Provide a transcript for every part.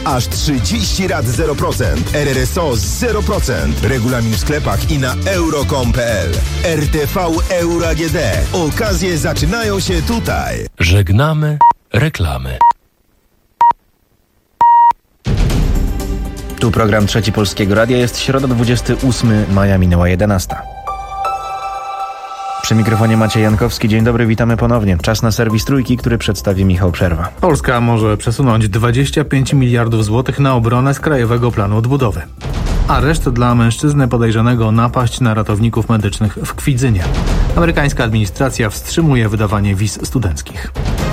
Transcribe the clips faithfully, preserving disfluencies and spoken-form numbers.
Aż trzydzieści rat zero procent. R R S O zero procent. Regulamin w sklepach i na euro kropka com kropka p l. R T V Euro A G D. Okazje zaczynają się tutaj. Żegnamy reklamy. Tu program Trzeci Polskiego Radia. Jest środa, dwudziestego ósmego maja, minęła jedenasta. Przy mikrofonie Maciej Jankowski. Dzień dobry, witamy ponownie. Czas na serwis Trójki, który przedstawi Michał Przerwa. Polska może przesunąć dwadzieścia pięć miliardów złotych na obronę z Krajowego Planu Odbudowy. Areszt dla mężczyzny podejrzanego o napaść na ratowników medycznych w Kwidzynie. Amerykańska administracja wstrzymuje wydawanie wiz studenckich.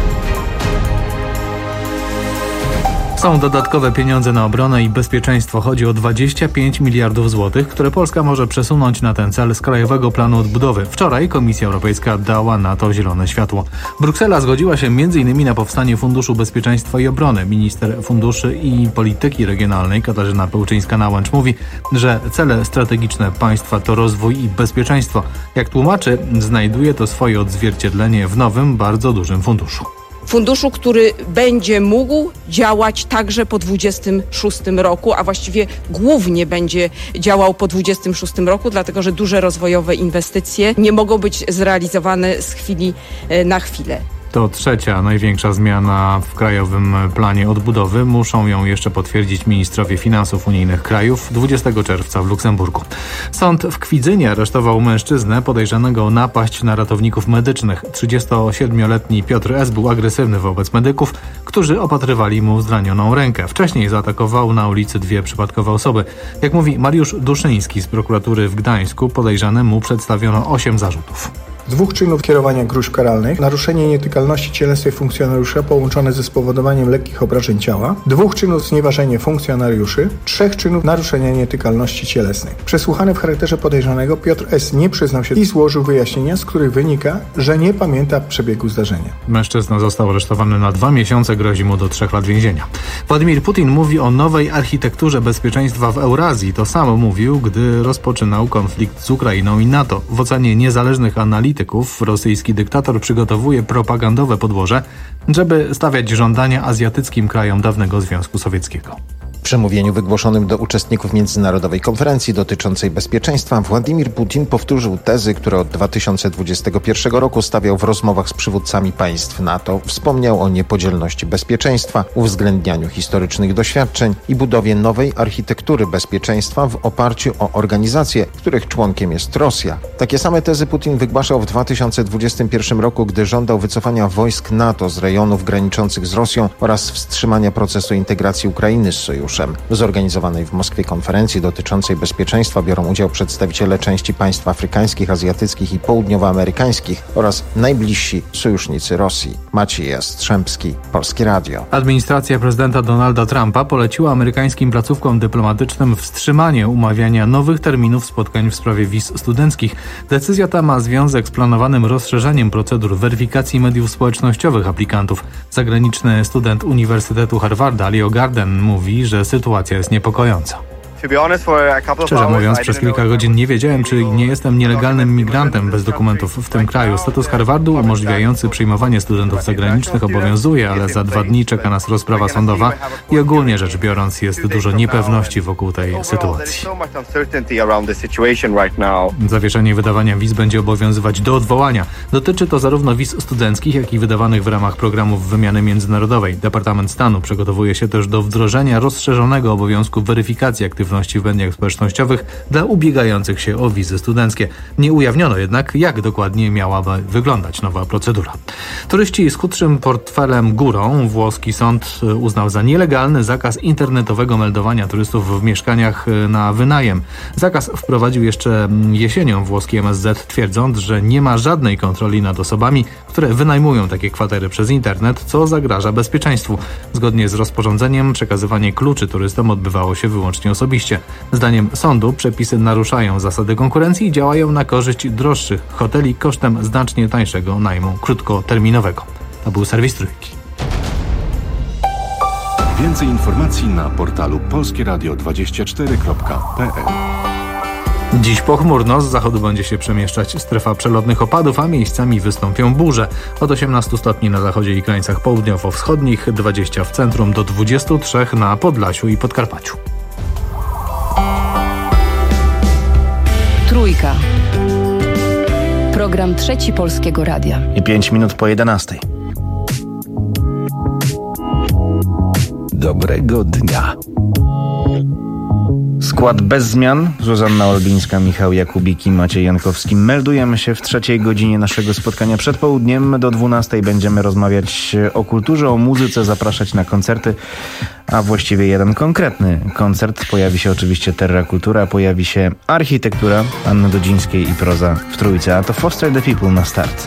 Są dodatkowe pieniądze na obronę i bezpieczeństwo. Chodzi o dwadzieścia pięć miliardów złotych, które Polska może przesunąć na ten cel z Krajowego Planu Odbudowy. Wczoraj Komisja Europejska dała na to zielone światło. Bruksela zgodziła się między innymi na powstanie Funduszu Bezpieczeństwa i Obrony. Minister Funduszy i Polityki Regionalnej Katarzyna Pełczyńska-Nałęcz mówi, że cele strategiczne państwa to rozwój i bezpieczeństwo. Jak tłumaczy, znajduje to swoje odzwierciedlenie w nowym, bardzo dużym funduszu. Funduszu, który będzie mógł działać także po dwudziestym szóstym roku, a właściwie głównie będzie działał po dwudziestym szóstym roku, dlatego że duże rozwojowe inwestycje nie mogą być zrealizowane z chwili na chwilę. To trzecia największa zmiana w Krajowym Planie Odbudowy. Muszą ją jeszcze potwierdzić ministrowie finansów unijnych krajów dwudziestego czerwca w Luksemburgu. Sąd w Kwidzynie aresztował mężczyznę podejrzanego o napaść na ratowników medycznych. trzydziestosiedmioletni Piotr S. był agresywny wobec medyków, którzy opatrywali mu zranioną rękę. Wcześniej zaatakował na ulicy dwie przypadkowe osoby. Jak mówi Mariusz Duszyński z prokuratury w Gdańsku, podejrzanemu przedstawiono osiem zarzutów. Dwóch czynów kierowania gróźb karalnych, naruszenie nietykalności cielesnej funkcjonariusza połączone ze spowodowaniem lekkich obrażeń ciała, dwóch czynów znieważenie funkcjonariuszy, trzech czynów naruszenia nietykalności cielesnej. Przesłuchany w charakterze podejrzanego Piotr S. nie przyznał się i złożył wyjaśnienia, z których wynika, że nie pamięta przebiegu zdarzenia. Mężczyzna został aresztowany na dwa miesiące, grozi mu do trzech lat więzienia. Władimir Putin mówi o nowej architekturze bezpieczeństwa w Eurazji. To samo mówił, gdy rozpoczynał konflikt z Ukrainą i NATO. W ocenie niezależnych analityków rosyjski dyktator przygotowuje propagandowe podłoże, żeby stawiać żądania azjatyckim krajom dawnego Związku Sowieckiego. W przemówieniu wygłoszonym do uczestników międzynarodowej konferencji dotyczącej bezpieczeństwa Władimir Putin powtórzył tezy, które od dwa tysiące dwudziestego pierwszego roku stawiał w rozmowach z przywódcami państw NATO. Wspomniał o niepodzielności bezpieczeństwa, uwzględnianiu historycznych doświadczeń i budowie nowej architektury bezpieczeństwa w oparciu o organizacje, których członkiem jest Rosja. Takie same tezy Putin wygłaszał w dwa tysiące dwudziestym pierwszym roku, gdy żądał wycofania wojsk NATO z rejonów graniczących z Rosją oraz wstrzymania procesu integracji Ukrainy z sojuszem. W zorganizowanej w Moskwie konferencji dotyczącej bezpieczeństwa biorą udział przedstawiciele części państw afrykańskich, azjatyckich i południowoamerykańskich oraz najbliżsi sojusznicy Rosji. Maciej Jastrzębski, Polskie Radio. Administracja prezydenta Donalda Trumpa poleciła amerykańskim placówkom dyplomatycznym wstrzymanie umawiania nowych terminów spotkań w sprawie wiz studenckich. Decyzja ta ma związek z planowanym rozszerzeniem procedur weryfikacji mediów społecznościowych aplikantów. Zagraniczny student Uniwersytetu Harvarda Leo Garden mówi, że sytuacja jest niepokojąca. Szczerze mówiąc, przez kilka godzin nie wiedziałem, czy nie jestem nielegalnym migrantem bez dokumentów w tym kraju. Status Harvardu umożliwiający przyjmowanie studentów zagranicznych obowiązuje, ale za dwa dni czeka nas rozprawa sądowa i ogólnie rzecz biorąc jest dużo niepewności wokół tej sytuacji. Zawieszenie wydawania wiz będzie obowiązywać do odwołania. Dotyczy to zarówno wiz studenckich, jak i wydawanych w ramach programów wymiany międzynarodowej. Departament Stanu przygotowuje się też do wdrożenia rozszerzonego obowiązku weryfikacji aktywności w mediach społecznościowych dla ubiegających się o wizy studenckie. Nie ujawniono jednak, jak dokładnie miałaby wyglądać nowa procedura. Turyści z chudszym portfelem górą włoski sąd uznał za nielegalny zakaz internetowego meldowania turystów w mieszkaniach na wynajem. Zakaz wprowadził jeszcze jesienią włoski M S Z, twierdząc, że nie ma żadnej kontroli nad osobami, które wynajmują takie kwatery przez internet, co zagraża bezpieczeństwu. Zgodnie z rozporządzeniem przekazywanie kluczy turystom odbywało się wyłącznie osobiście. Zdaniem sądu przepisy naruszają zasady konkurencji i działają na korzyść droższych hoteli kosztem znacznie tańszego najmu krótkoterminowego. To był serwis Trójki. Więcej informacji na portalu polskieradio dwadzieścia cztery kropka p l. Dziś pochmurno, z zachodu będzie się przemieszczać strefa przelotnych opadów, a miejscami wystąpią burze. Od osiemnastu stopni na zachodzie i krańcach południowo-wschodnich, dwadzieścia w centrum do dwudziestu trzech na Podlasiu i Podkarpaciu. Trójka. Program Trzeci Polskiego Radia. I pięć minut po jedenastej. Dobrego dnia. Skład bez zmian. Zuzanna Olbińska, Michał Jakubik i Maciej Jankowski. Meldujemy się w trzeciej godzinie naszego spotkania przed południem. Do dwunastej będziemy rozmawiać o kulturze, o muzyce, zapraszać na koncerty, a właściwie jeden konkretny koncert. Pojawi się oczywiście Terra Kultura, pojawi się architektura Anny Dudzińskiej i proza w trójce, a to Foster the People na start.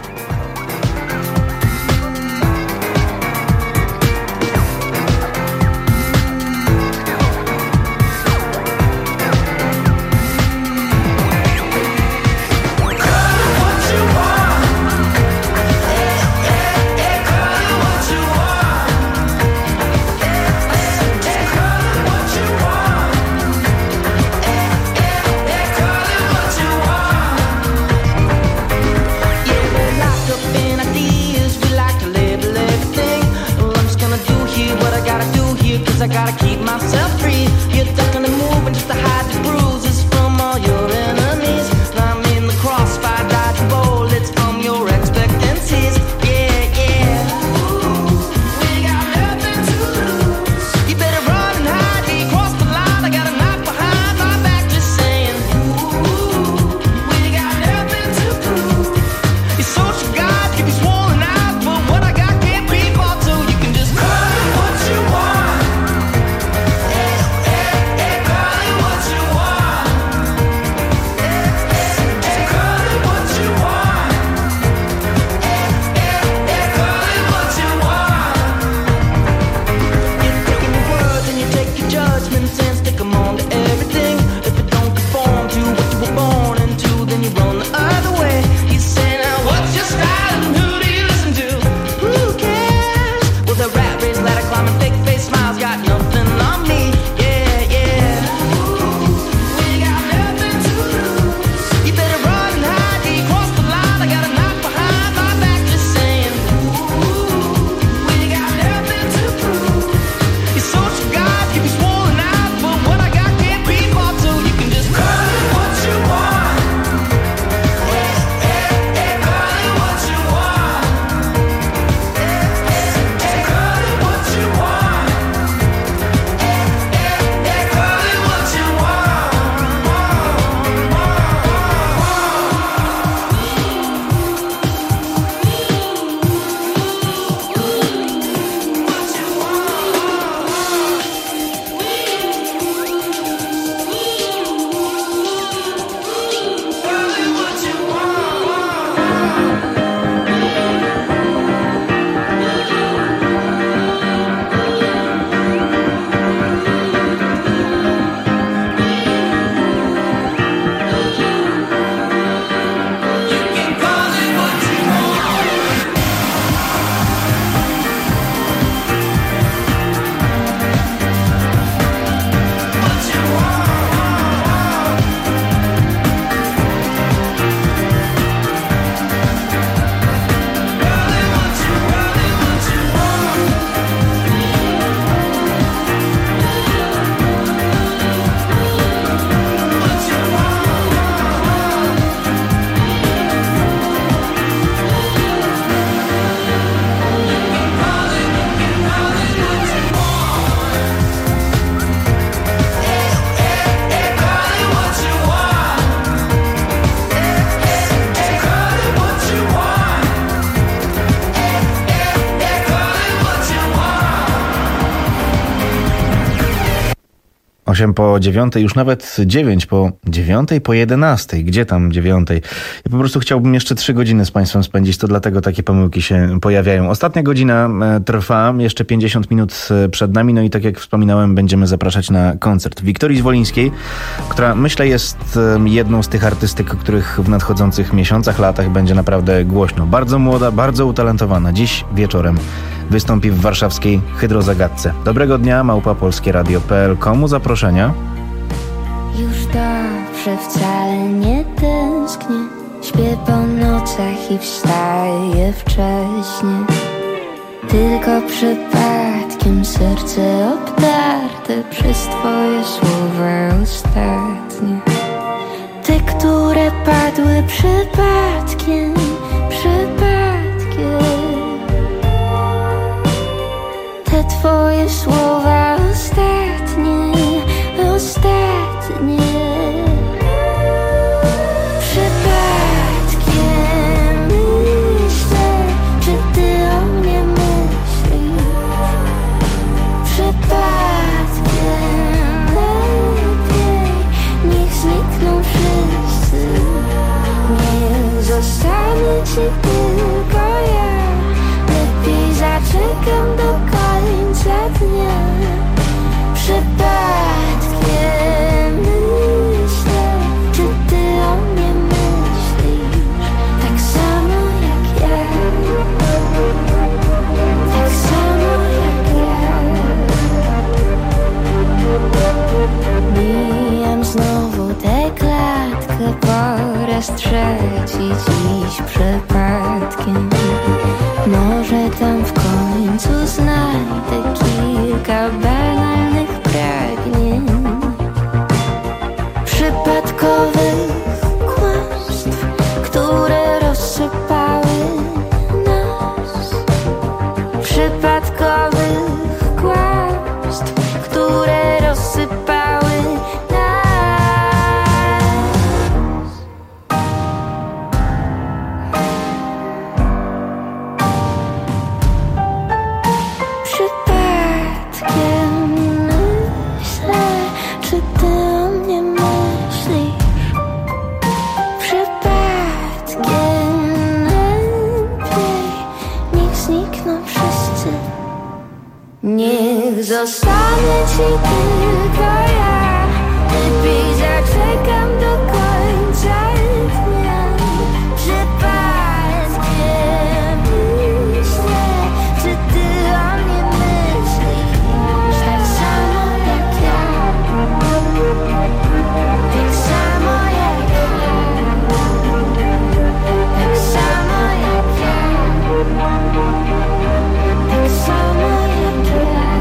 osiem po dziewiątej, już nawet dziewięć po dziewiątej, po jedenastej. Gdzie tam dziewiątej? Ja po prostu chciałbym jeszcze trzy godziny z Państwem spędzić, to dlatego takie pomyłki się pojawiają. Ostatnia godzina trwa, jeszcze pięćdziesiąt minut przed nami, no i tak jak wspominałem, będziemy zapraszać na koncert Wiktorii Zwolińskiej, która myślę jest jedną z tych artystek, o których w nadchodzących miesiącach, latach będzie naprawdę głośno. Bardzo młoda, bardzo utalentowana. Dziś wieczorem wystąpi w warszawskiej Hydrozagadce. Dobrego dnia, małpa polskie radio kropka p l. Komu zaproszenia? Już tak że wcale nie tęsknię. Śpię po nocach i wstaję wcześnie. Tylko przypadkiem serce obdarte przez twoje słowa ostatnie. Te, które padły przypadkiem, przypadkiem. Te twoje słowa ostatnie, ostatnie. Przypadkiem myślę, czy ty o mnie myślisz. Przypadkiem lepiej niech znikną wszyscy. Niech zostanę ci tylko ja. Lepiej zaczekam do końca dnia. Przypadkiem myślę, czy ty o mnie myślisz. Tak samo jak ja. Tak samo jak ja. Mijam znowu tę klatkę po raz trzeci dziś przypadkiem. Może tam w końcu znajdę kilka banalnych pragnień, przypadkowych kłamstw, które rozsypały nas. Przypadkowych kłamstw, które rozsypały nas. Przypadkiem myślę, czy ty o mnie myślisz. Przypadkiem lepiej niech znikną wszyscy. Niech zostanę ci tylko ja. Lepiej zaczekam do końca dnia. Przypadkiem myślę, czy ty o mnie myślisz. Tak samo jak ja. Tak samo jak ja. Tak samo jak ja. Tak samo jak ja.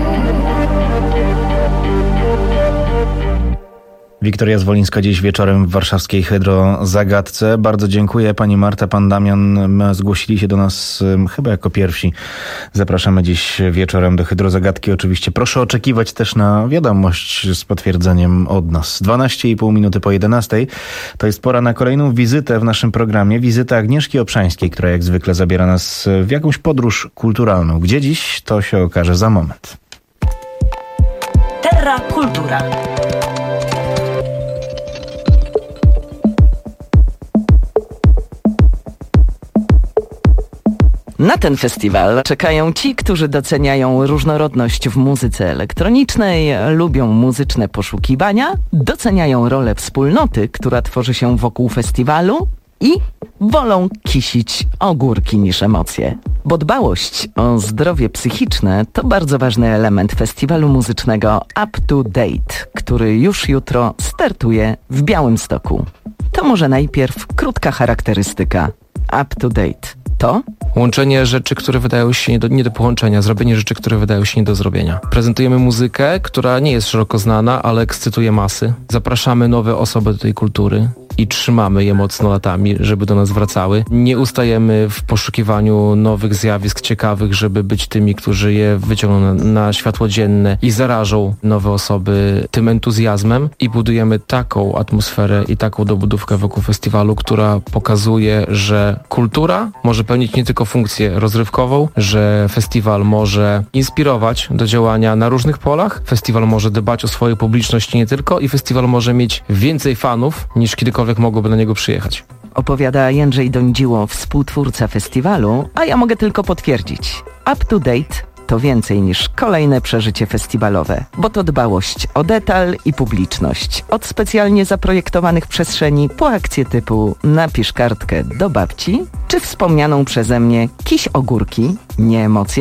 Wiktoria Zwolińska dziś wieczorem w warszawskiej Hydrozagadce. Bardzo dziękuję. Pani Marta, pan Damian zgłosili się do nas chyba jako pierwsi. Zapraszamy dziś wieczorem do Hydrozagadki. Oczywiście proszę oczekiwać też na wiadomość z potwierdzeniem od nas. dwanaście i pół minuty po jedenastej. To jest pora na kolejną wizytę w naszym programie. Wizytę Agnieszki Obszańskiej, która jak zwykle zabiera nas w jakąś podróż kulturalną. Gdzie dziś, to się okaże za moment. Terra Kultura. Na ten festiwal czekają ci, którzy doceniają różnorodność w muzyce elektronicznej, lubią muzyczne poszukiwania, doceniają rolę wspólnoty, która tworzy się wokół festiwalu i wolą kisić ogórki niż emocje. Bo dbałość o zdrowie psychiczne to bardzo ważny element festiwalu muzycznego Up to Date, który już jutro startuje w Białymstoku. To może najpierw krótka charakterystyka. Up to Date to łączenie rzeczy, które wydają się nie do, nie do połączenia, zrobienie rzeczy, które wydają się nie do zrobienia. Prezentujemy muzykę, która nie jest szeroko znana, ale ekscytuje masy. Zapraszamy nowe osoby do tej kultury i trzymamy je mocno latami, żeby do nas wracały. Nie ustajemy w poszukiwaniu nowych zjawisk ciekawych, żeby być tymi, którzy je wyciągną na, na światło dzienne i zarażą nowe osoby tym entuzjazmem i budujemy taką atmosferę i taką dobudówkę wokół festiwalu, która pokazuje, że kultura może pełnić nie tylko funkcję rozrywkową, że festiwal może inspirować do działania na różnych polach, festiwal może dbać o swoją publiczność nie tylko i festiwal może mieć więcej fanów niż kiedykolwiek mogłoby na niego przyjechać. Opowiada Jędrzej Dońdziło, współtwórca festiwalu, a ja mogę tylko potwierdzić. Up to Date to więcej niż kolejne przeżycie festiwalowe, bo to dbałość o detal i publiczność. Od specjalnie zaprojektowanych przestrzeni po akcje typu napisz kartkę do babci, czy wspomnianą przeze mnie kiś ogórki, nie emocje,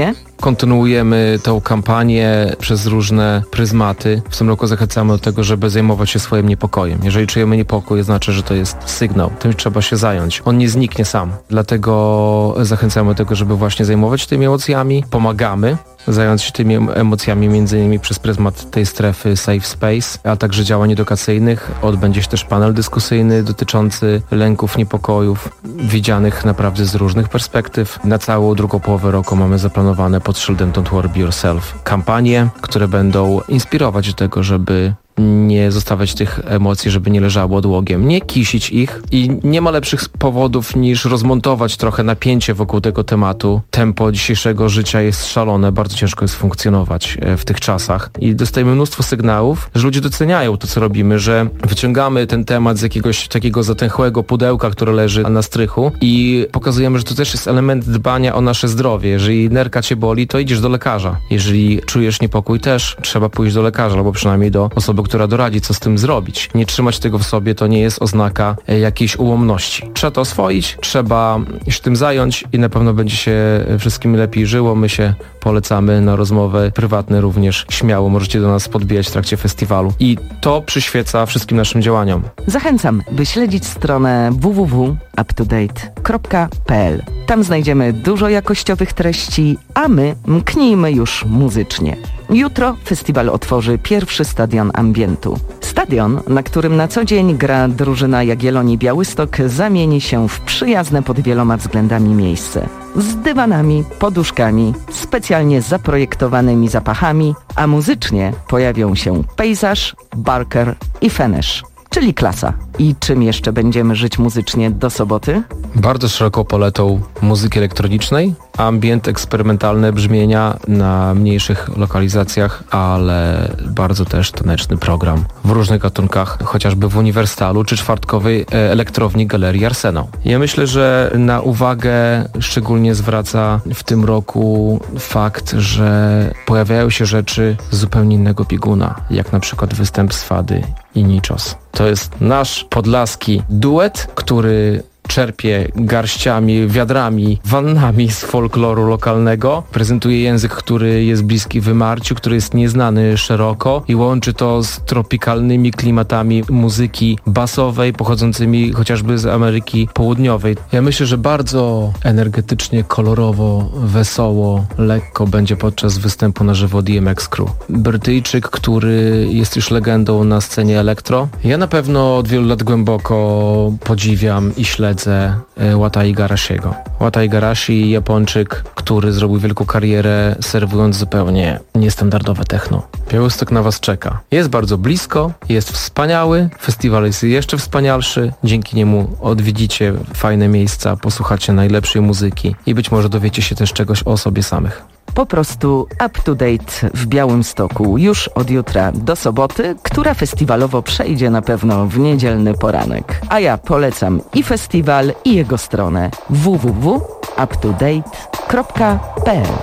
kontynuujemy tą kampanię przez różne pryzmaty. W tym roku zachęcamy do tego, żeby zajmować się swoim niepokojem. Jeżeli czujemy niepokój, to znaczy, że to jest sygnał. Tym trzeba się zająć. On nie zniknie sam. Dlatego zachęcamy do tego, żeby właśnie zajmować się tymi emocjami. Pomagamy zająć się tymi emocjami między innymi przez pryzmat tej strefy Safe Space, a także działań edukacyjnych. Odbędzie się też panel dyskusyjny dotyczący lęków, niepokojów, widzianych naprawdę z różnych perspektyw. Na całą drugą połowę roku mamy zaplanowane pod szyldem Don't Worry Be Yourself kampanie, które będą inspirować do tego, żeby nie zostawiać tych emocji, żeby nie leżały odłogiem, nie kisić ich i nie ma lepszych powodów niż rozmontować trochę napięcie wokół tego tematu. Tempo dzisiejszego życia jest szalone, bardzo ciężko jest funkcjonować w tych czasach i dostajemy mnóstwo sygnałów, że ludzie doceniają to, co robimy, że wyciągamy ten temat z jakiegoś takiego zatęchłego pudełka, które leży na strychu i pokazujemy, że to też jest element dbania o nasze zdrowie. Jeżeli nerka cię boli, to idziesz do lekarza. Jeżeli czujesz niepokój, też trzeba pójść do lekarza, albo przynajmniej do osoby, która doradzi, co z tym zrobić. Nie trzymać tego w sobie to nie jest oznaka jakiejś ułomności. Trzeba to oswoić, trzeba się tym zająć i na pewno będzie się wszystkim lepiej żyło. My się polecamy na rozmowy prywatne również. Śmiało możecie do nas podbijać w trakcie festiwalu. I to przyświeca wszystkim naszym działaniom. Zachęcam, by śledzić stronę w w w kropka up to date kropka p l. Tam znajdziemy dużo jakościowych treści, a my mknijmy już muzycznie. Jutro festiwal otworzy pierwszy stadion ambientu. Stadion, na którym na co dzień gra drużyna Jagiellonii Białystok, zamieni się w przyjazne pod wieloma względami miejsce. Z dywanami, poduszkami, specjalnie zaprojektowanymi zapachami, a muzycznie pojawią się Pejzaż, Barker i Fenesz, czyli klasa. I czym jeszcze będziemy żyć muzycznie do soboty? Bardzo szeroką paletą muzyki elektronicznej, ambient, eksperymentalne brzmienia na mniejszych lokalizacjach, ale bardzo też taneczny program w różnych gatunkach, chociażby w Uniwersalu czy czwartkowej elektrowni Galerii Arsenał. Ja myślę, że na uwagę szczególnie zwraca w tym roku fakt, że pojawiają się rzeczy z zupełnie innego bieguna, jak na przykład występ Swady i Niczos. To jest nasz podlaski duet, który czerpie garściami, wiadrami, wannami z folkloru lokalnego. Prezentuje język, który jest bliski wymarciu, który jest nieznany szeroko i łączy to z tropikalnymi klimatami muzyki basowej, pochodzącymi chociażby z Ameryki Południowej. Ja myślę, że bardzo energetycznie, kolorowo, wesoło, lekko będzie podczas występu na żywo D M X Crew. Brytyjczyk, który jest już legendą na scenie elektro. Ja na pewno od wielu lat głęboko podziwiam i śledzę Wata Igarashiego. Wata Igarashi, Japończyk, który zrobił wielką karierę serwując zupełnie niestandardowe techno. Białystok na was czeka. Jest bardzo blisko, jest wspaniały, festiwal jest jeszcze wspanialszy, dzięki niemu odwiedzicie fajne miejsca, posłuchacie najlepszej muzyki i być może dowiecie się też czegoś o sobie samych. Po prostu up to date w Białymstoku już od jutra do soboty, która festiwalowo przejdzie na pewno w niedzielny poranek. A ja polecam i festiwal, i jego stronę w w w kropka up to date kropka p l.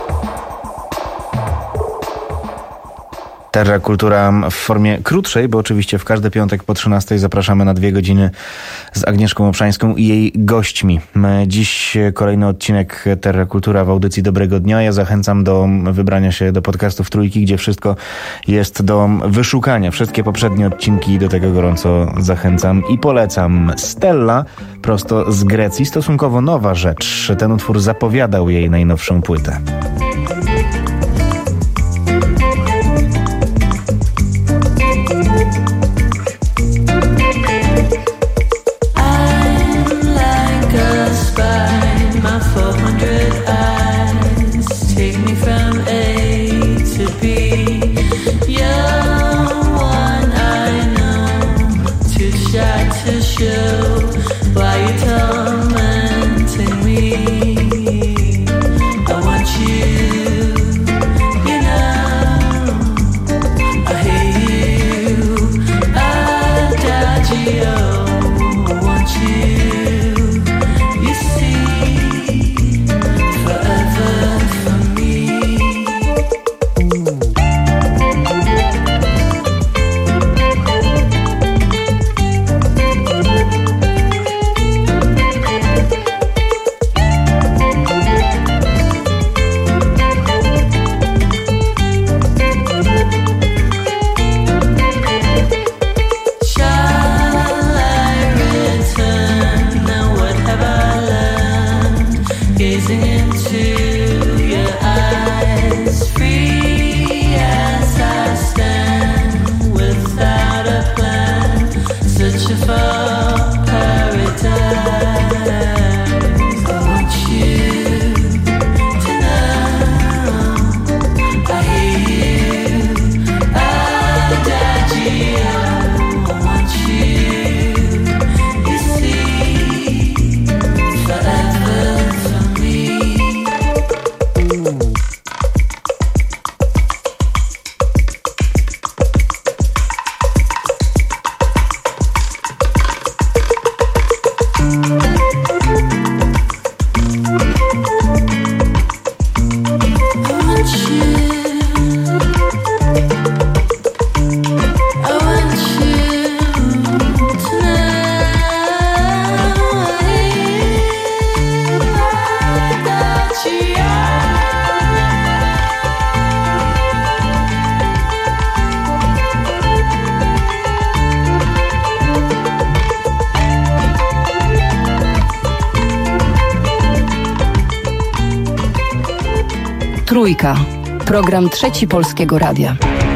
Terra Kultura w formie krótszej, bo oczywiście w każdy piątek po trzynastej zapraszamy na dwie godziny z Agnieszką Obszańską i jej gośćmi. Dziś kolejny odcinek Terra Kultura w audycji Dobrego Dnia. Ja zachęcam do wybrania się do podcastów Trójki, gdzie wszystko jest do wyszukania. Wszystkie poprzednie odcinki do tego gorąco zachęcam i polecam. Stella, prosto z Grecji, stosunkowo nowa rzecz. Ten utwór zapowiadał jej najnowszą płytę. You Trójka. Program Trzeci Polskiego Radia.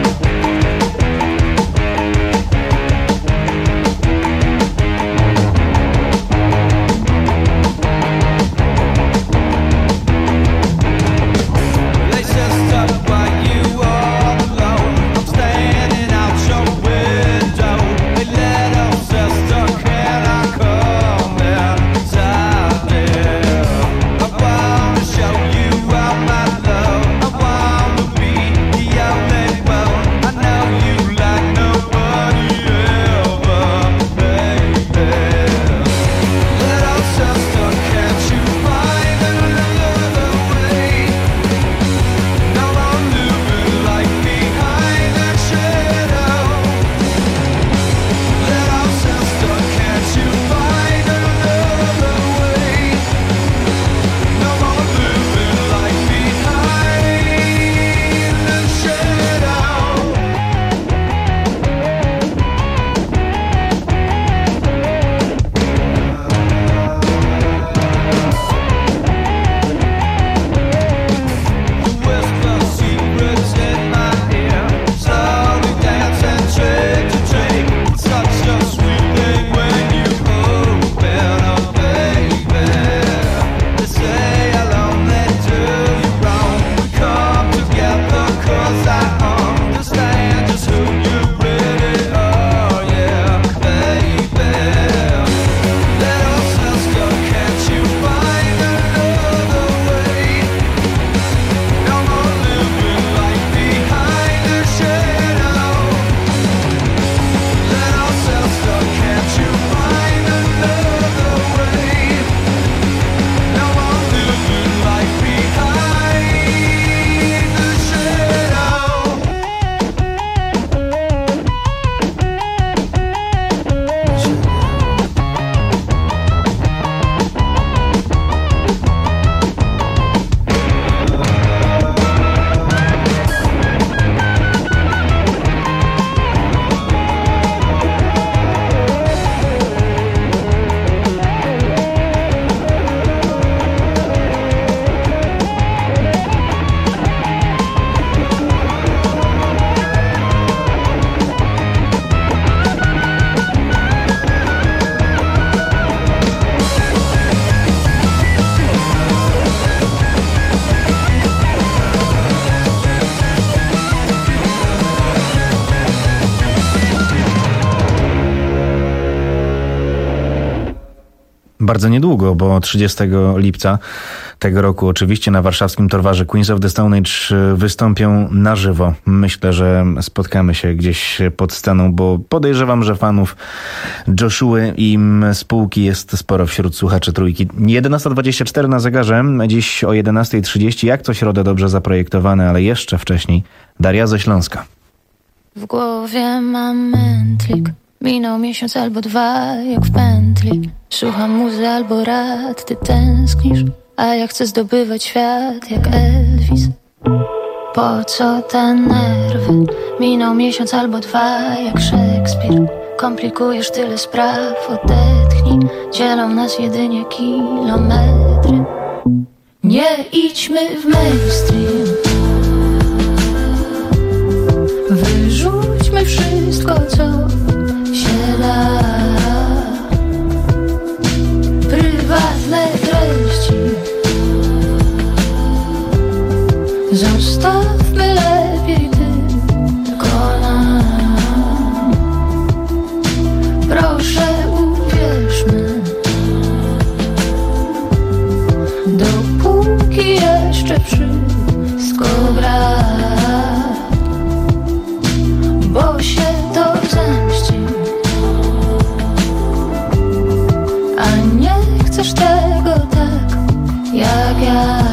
Bardzo niedługo, bo trzydziestego lipca tego roku oczywiście na warszawskim Torwarze Queens of the Stone Age wystąpią na żywo. Myślę, że spotkamy się gdzieś pod sceną, bo podejrzewam, że fanów Joshua i spółki jest sporo wśród słuchaczy Trójki. jedenasta dwadzieścia cztery na zegarze, dziś o jedenasta trzydzieści, jak co środę dobrze zaprojektowane, ale jeszcze wcześniej Daria ze Śląska. W głowie mam mętlik. Minął miesiąc albo dwa, jak w pętli. Słucham muzy albo rad, ty tęsknisz, a ja chcę zdobywać świat jak Elvis. Po co te nerwy? Minął miesiąc albo dwa, jak Szekspir. Komplikujesz tyle spraw, odetchnij. Dzielą nas jedynie kilometry. Nie idźmy w mainstream. Wyrzućmy wszystko, co się da. Prywatne treści zostawmy lepiej tylko nam. Proszę uwierzmy, dopóki jeszcze wszystko gra, bo się to zemści. A nie chcesz tego tak jak ja.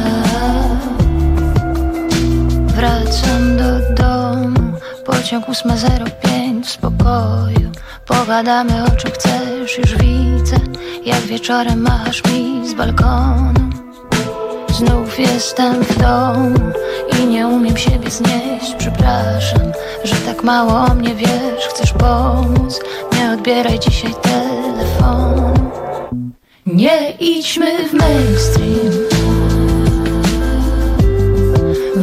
Wracam do domu, pociąg ósma zero pięć w spokoju. Pogadamy o czym chcesz, już widzę, jak wieczorem machasz mi z balkonu. Znów jestem w domu i nie umiem siebie znieść. Przepraszam, że tak mało o mnie wiesz. Chcesz pomóc, nie odbieraj dzisiaj telefonu. Nie idźmy w mainstream.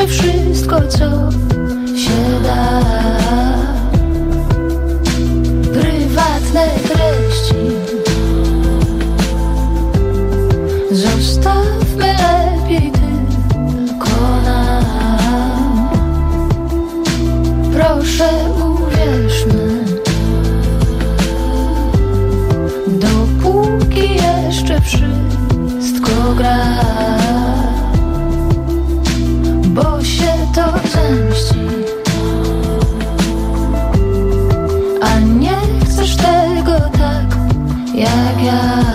Zróbmy wszystko, co się da. Prywatne treści zostawmy lepiej tylko nam. Proszę uwierzmy, dopóki jeszcze wszystko gra, bo się to zemści. A nie chcesz tego tak jak ja.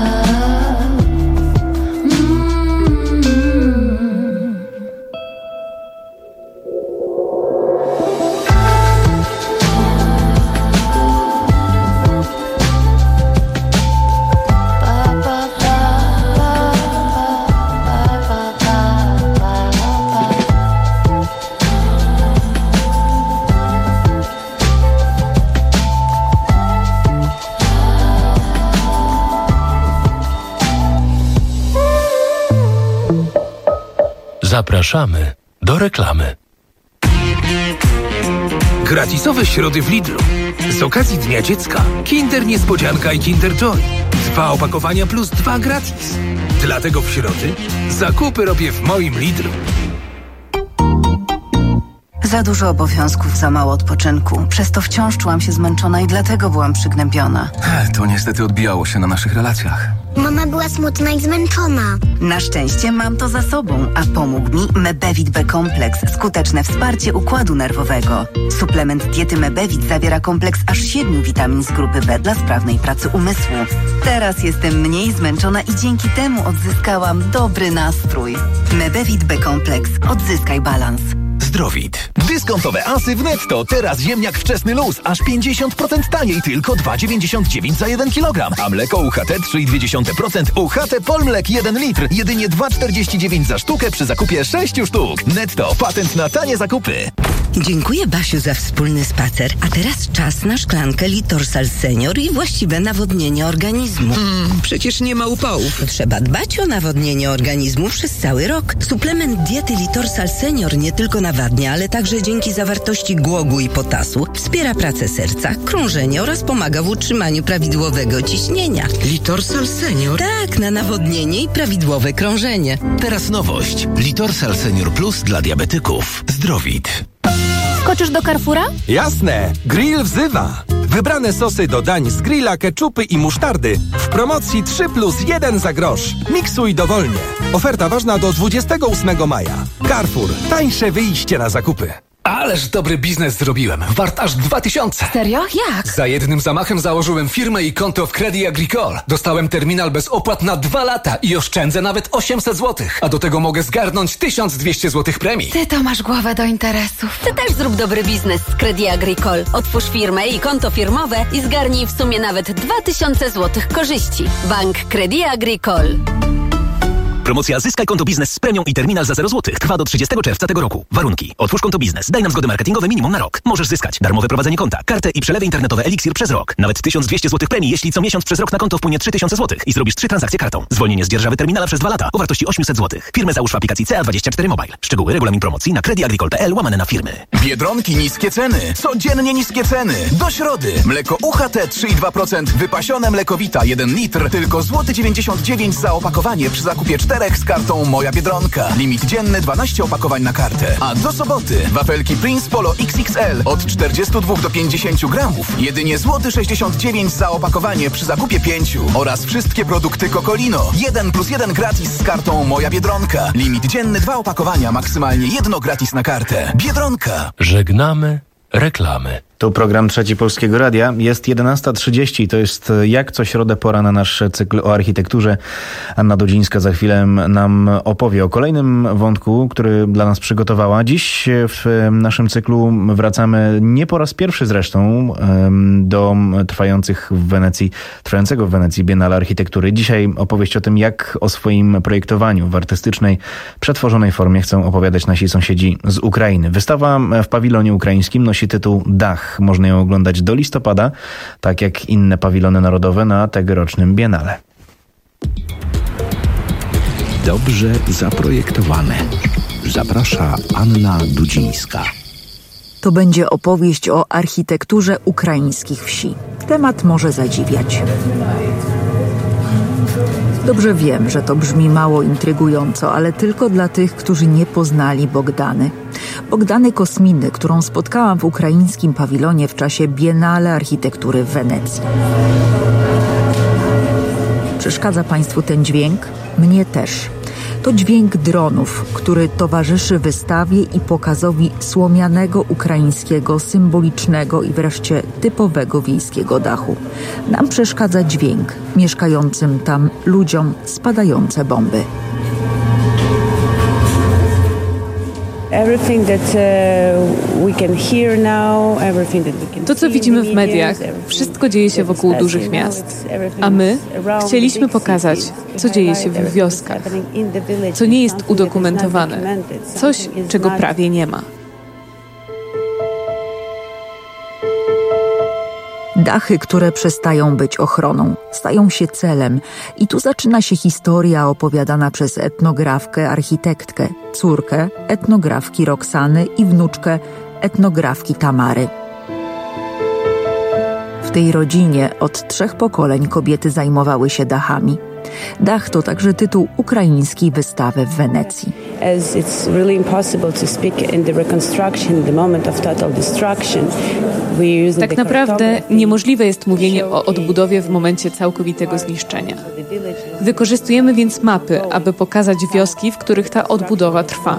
Zapraszamy do reklamy. Gratisowe środy w Lidlu. Z okazji Dnia Dziecka Kinder Niespodzianka i Kinder Joy. Dwa opakowania plus dwa gratis. Dlatego w środy zakupy robię w moim Lidlu. Za dużo obowiązków, za mało odpoczynku. Przez to wciąż czułam się zmęczona i dlatego byłam przygnębiona. To niestety odbijało się na naszych relacjach. Mama była smutna i zmęczona. Na szczęście mam to za sobą, a pomógł mi Mebevit B-kompleks. Skuteczne wsparcie układu nerwowego. Suplement diety Mebevit zawiera kompleks aż siedmiu witamin z grupy B dla sprawnej pracy umysłu. Teraz jestem mniej zmęczona i dzięki temu odzyskałam dobry nastrój. Mebevit B-kompleks. Odzyskaj balans. Zdrowit. Dyskontowe asy w Netto. Teraz ziemniak wczesny luz. Aż pięćdziesiąt procent taniej. Tylko dwa dziewięćdziesiąt dziewięć za jeden kilogram. A mleko U H T trzy i dwie dziesiąte procent. U H T Polmlek jeden litr. Jedynie dwa czterdzieści dziewięć za sztukę przy zakupie sześciu sztuk. Netto. Patent na tanie zakupy. Dziękuję, Basiu, za wspólny spacer. A teraz czas na szklankę Litorsal Senior i właściwe nawodnienie organizmu. Hmm, przecież nie ma upałów. Trzeba dbać o nawodnienie organizmu przez cały rok. Suplement diety Litorsal Senior nie tylko nawadnia, ale także dzięki zawartości głogu i potasu wspiera pracę serca, krążenie oraz pomaga w utrzymaniu prawidłowego ciśnienia. Litorsal Senior? Tak, na nawodnienie i prawidłowe krążenie. Teraz nowość. Litorsal Senior Plus dla diabetyków. Zdrowit. Skoczysz do Carrefoura? Jasne! Grill wzywa! Wybrane sosy do dań z grilla, keczupy i musztardy w promocji trzy plus jeden za grosz. Miksuj dowolnie. Oferta ważna do dwudziestego ósmego maja. Carrefour. Tańsze wyjście na zakupy. Ależ dobry biznes zrobiłem. Wart aż dwa tysiące. Serio? Jak? Za jednym zamachem założyłem firmę i konto w Credit Agricole. Dostałem terminal bez opłat na dwa lata i oszczędzę nawet osiemset złotych. A do tego mogę zgarnąć tysiąc dwieście złotych premii. Ty to masz głowę do interesów. Ty też zrób dobry biznes z Credit Agricole. Otwórz firmę i konto firmowe i zgarnij w sumie nawet dwa tysiące złotych korzyści. Bank Credit Agricole. Promocja Zyskaj konto biznes z premią i terminal za zero złotych trwa do trzydziestego czerwca tego roku. Warunki. Otwórz konto biznes. Daj nam zgody marketingowe minimum na rok. Możesz zyskać darmowe prowadzenie konta, kartę i przelewy internetowe Elixir przez rok. Nawet tysiąc dwieście złotych premii, jeśli co miesiąc przez rok na konto wpłynie trzy tysiące złotych i zrobisz trzy transakcje kartą. Zwolnienie z dzierżawy terminala przez dwa lata o wartości osiemset złotych. Firmę załóż w aplikacji C A dwadzieścia cztery Mobile. Szczegóły, regulamin promocji na creditagricole kropka p l łamane na firmy. Biedronki niskie ceny. Codziennie niskie ceny. Do środy. Mleko U H T trzy i dwa procent. Wypasione mlekowita jeden litr. Tylko złoty dziewięćdziesiąt dziewięć za opakowanie przy zakupie czterech z kartą Moja Biedronka. Limit dzienny dwanaście opakowań na kartę. A do soboty wafelki Prince Polo X X L od czterdziestu dwóch do pięćdziesięciu gramów. Jedynie złoty sześćdziesiąt dziewięć za opakowanie przy zakupie pięciu. Oraz wszystkie produkty Cocolino. Jeden plus jeden gratis z kartą Moja Biedronka. Limit dzienny dwa opakowania, maksymalnie jedno gratis na kartę. Biedronka. Żegnamy reklamy. Tu program Trzeci Polskiego Radia. Jest jedenasta trzydzieści. To jest jak co środę pora na nasz cykl o architekturze. Anna Dudzińska za chwilę nam opowie o kolejnym wątku, który dla nas przygotowała. Dziś w naszym cyklu wracamy nie po raz pierwszy zresztą do trwających w Wenecji, trwającego w Wenecji Biennale Architektury. Dzisiaj opowieść o tym, jak o swoim projektowaniu w artystycznej, przetworzonej formie chcą opowiadać nasi sąsiedzi z Ukrainy. Wystawa w pawilonie ukraińskim nosi tytuł Dach. Można ją oglądać do listopada, tak jak inne pawilony narodowe na tegorocznym Biennale. Dobrze zaprojektowane, Zaprasza Anna Dudzińska. To będzie opowieść o architekturze ukraińskich wsi. Temat może zadziwiać. Dobrze wiem, że to brzmi mało intrygująco, ale tylko dla tych, którzy nie poznali Bogdany. Bogdany Kosminy, którą spotkałam w ukraińskim pawilonie w czasie Biennale Architektury w Wenecji. Przeszkadza Państwu ten dźwięk? Mnie też. To dźwięk dronów, który towarzyszy wystawie i pokazowi słomianego ukraińskiego, symbolicznego i wreszcie typowego wiejskiego dachu. Nam przeszkadza dźwięk, mieszkającym tam ludziom spadające bomby. To, co widzimy w mediach, wszystko dzieje się wokół dużych miast. A my chcieliśmy pokazać, co dzieje się w wioskach, co nie jest udokumentowane, coś, czego prawie nie ma. Dachy, które przestają być ochroną, stają się celem. I tu zaczyna się historia opowiadana przez etnografkę, architektkę, córkę etnografki Roxany i wnuczkę etnografki Tamary. W tej rodzinie od trzech pokoleń kobiety zajmowały się dachami. Dach to także tytuł ukraińskiej wystawy w Wenecji. Tak naprawdę niemożliwe jest mówienie o odbudowie w momencie całkowitego zniszczenia. Wykorzystujemy więc mapy, aby pokazać wioski, w których ta odbudowa trwa.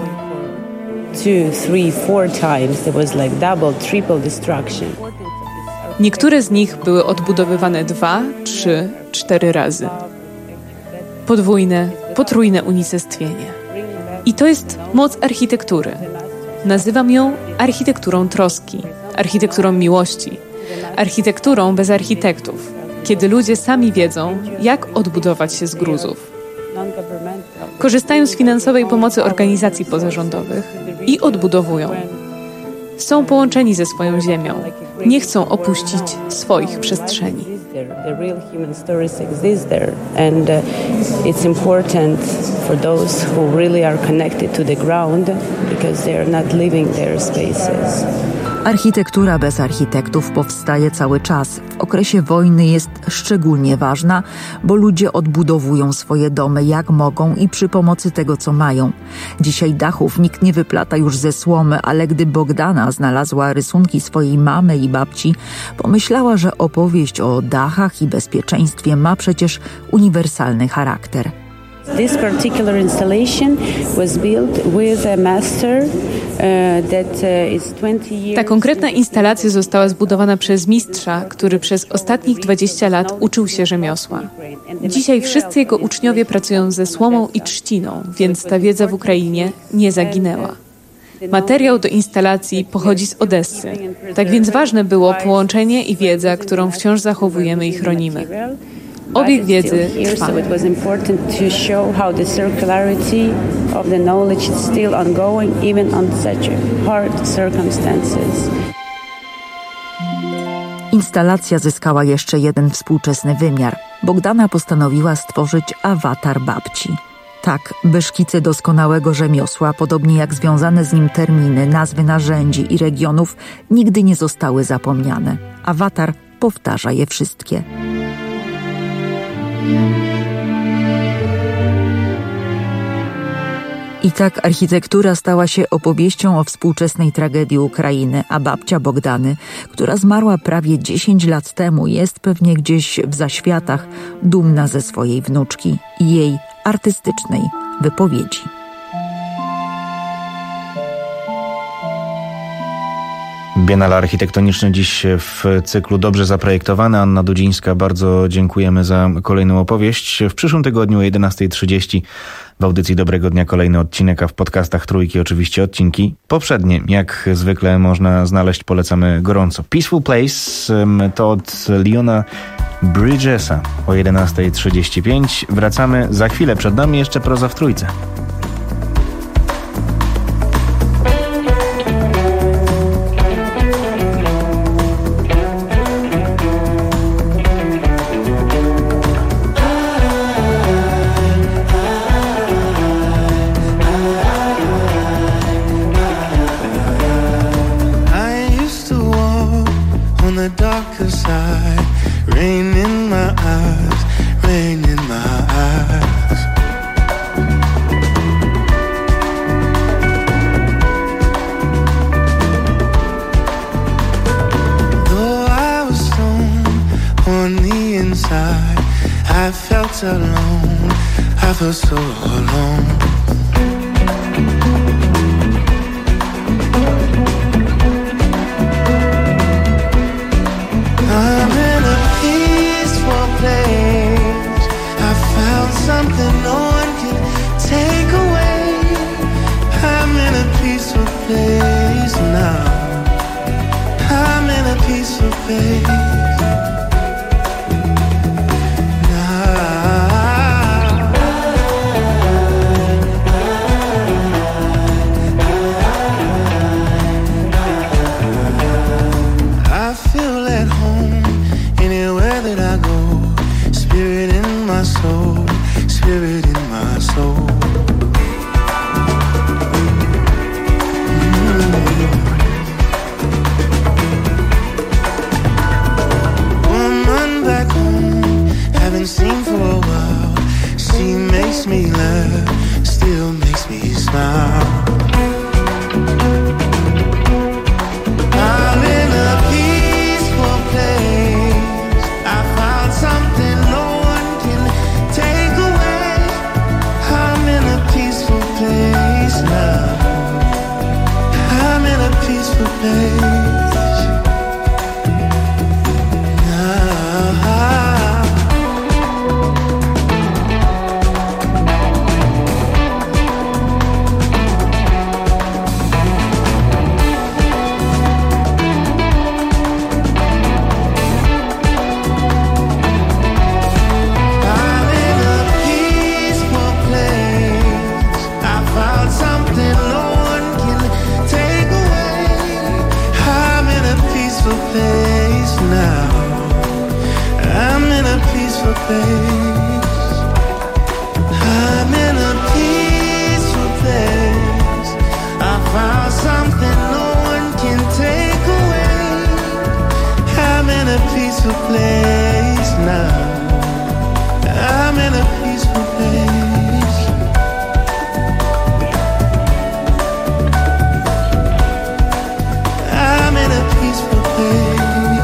Niektóre z nich były odbudowywane dwa, trzy, cztery razy. Podwójne, potrójne unicestwienie. I to jest moc architektury. Nazywam ją architekturą troski, architekturą miłości, architekturą bez architektów, kiedy ludzie sami wiedzą, jak odbudować się z gruzów. Korzystają z finansowej pomocy organizacji pozarządowych i odbudowują. Są połączeni ze swoją ziemią, nie chcą opuścić swoich przestrzeni. The real human stories exist there, and uh, it's important for those who really are connected to the ground because they are not leaving their spaces. Architektura bez architektów powstaje cały czas. W okresie wojny jest szczególnie ważna, bo ludzie odbudowują swoje domy jak mogą i przy pomocy tego, co mają. Dzisiaj dachów nikt nie wyplata już ze słomy, ale gdy Bogdana znalazła rysunki swojej mamy i babci, pomyślała, że opowieść o dachach i bezpieczeństwie ma przecież uniwersalny charakter. This particular installation was built with a master that is twenty years. Ta konkretna instalacja została zbudowana przez mistrza, który przez ostatnich dwadzieścia lat uczył się rzemiosła. Dzisiaj wszyscy jego uczniowie pracują ze słomą i trzciną, więc ta wiedza w Ukrainie nie zaginęła. Materiał do instalacji pochodzi z Odessy. Tak więc ważne było połączenie i wiedza, którą wciąż zachowujemy i chronimy. Obieg wiedzy trwa. Instalacja zyskała jeszcze jeden współczesny wymiar. Bogdana postanowiła stworzyć awatar babci. Tak, by szkice doskonałego rzemiosła, podobnie jak związane z nim terminy, nazwy narzędzi i regionów, nigdy nie zostały zapomniane. Awatar powtarza je wszystkie. I tak architektura stała się opowieścią o współczesnej tragedii Ukrainy, a babcia Bogdany, która zmarła prawie dziesięć lat temu, jest pewnie gdzieś w zaświatach dumna ze swojej wnuczki i jej artystycznej wypowiedzi. Biennale Architektoniczne dziś w cyklu Dobrze zaprojektowane. Anna Dudzińska, bardzo dziękujemy za kolejną opowieść. W przyszłym tygodniu o jedenasta trzydzieści w audycji Dobrego Dnia kolejny odcinek, a w podcastach Trójki oczywiście odcinki poprzednie. Jak zwykle można znaleźć, polecamy gorąco. Peaceful Place to od Leona Bridgesa o jedenasta trzydzieści pięć. Wracamy za chwilę. Przed nami jeszcze proza w Trójce. the darker side. Rain in my eyes, rain in my eyes. Though I was alone on the inside, I felt alone, I felt so alone. I'm in a peaceful place. I found something no one can take away. I'm in a peaceful place now. I'm in a peaceful place. Soul, spirit in my soul. Mm. Woman back home, haven't seen for a while. She makes me laugh, still makes me smile. I'm in a peaceful place. I found something no take away. I'm in a peaceful place now. I'm in a peaceful place now. Place now. I'm in a peaceful place. I'm in a peaceful place. I found something no one can take away. I'm in a peaceful place now. I'm in a peaceful place. I'm in a peaceful place.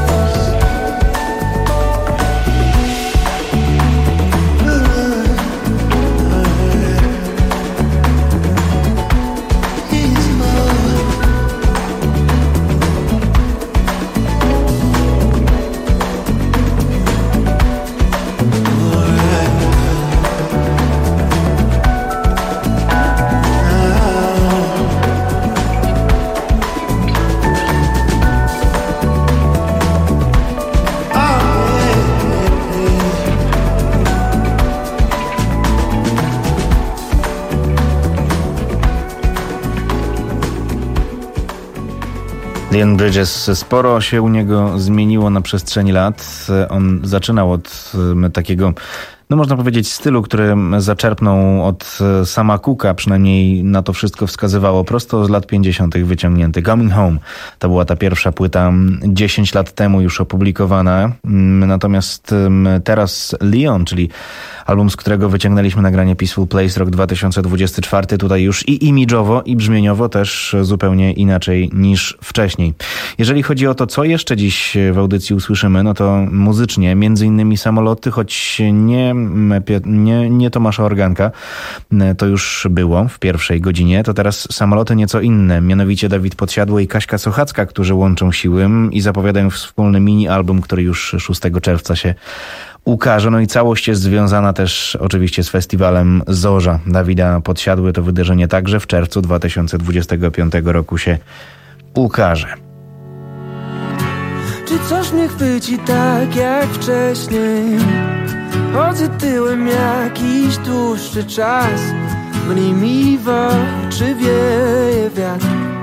Leon Bridges, sporo się u niego zmieniło na przestrzeni lat. On zaczynał od takiego, no można powiedzieć, stylu, który zaczerpnął od sama Cooka, przynajmniej na to wszystko wskazywało, prosto z lat pięćdziesiątych wyciągnięty. Coming Home to była ta pierwsza płyta dziesięć lat temu już opublikowana. Natomiast teraz Leon, czyli album, z którego wyciągnęliśmy nagranie Peaceful Place, rok dwa tysiące dwudziesty czwarty, tutaj już i imidżowo, i brzmieniowo też zupełnie inaczej niż wcześniej. Jeżeli chodzi o to, co jeszcze dziś w audycji usłyszymy, no to muzycznie, między innymi Samoloty, choć nie, nie, nie Tomasza Organka, to już było w pierwszej godzinie, to teraz Samoloty nieco inne, mianowicie Dawid Podsiadło i Kaśka Sochacka, którzy łączą siły i zapowiadają wspólny mini-album, który już szóstego czerwca się ukaże. No i całość jest związana też oczywiście z festiwalem Zorza Dawida Podsiadły. To wydarzenie także w czerwcu dwa tysiące dwudziestego piątego roku się ukaże. Czy coś mnie chwyci tak jak wcześniej? Chodzę tyłem jakiś dłuższy czas. Mniej mi w oczy wieje wiatr.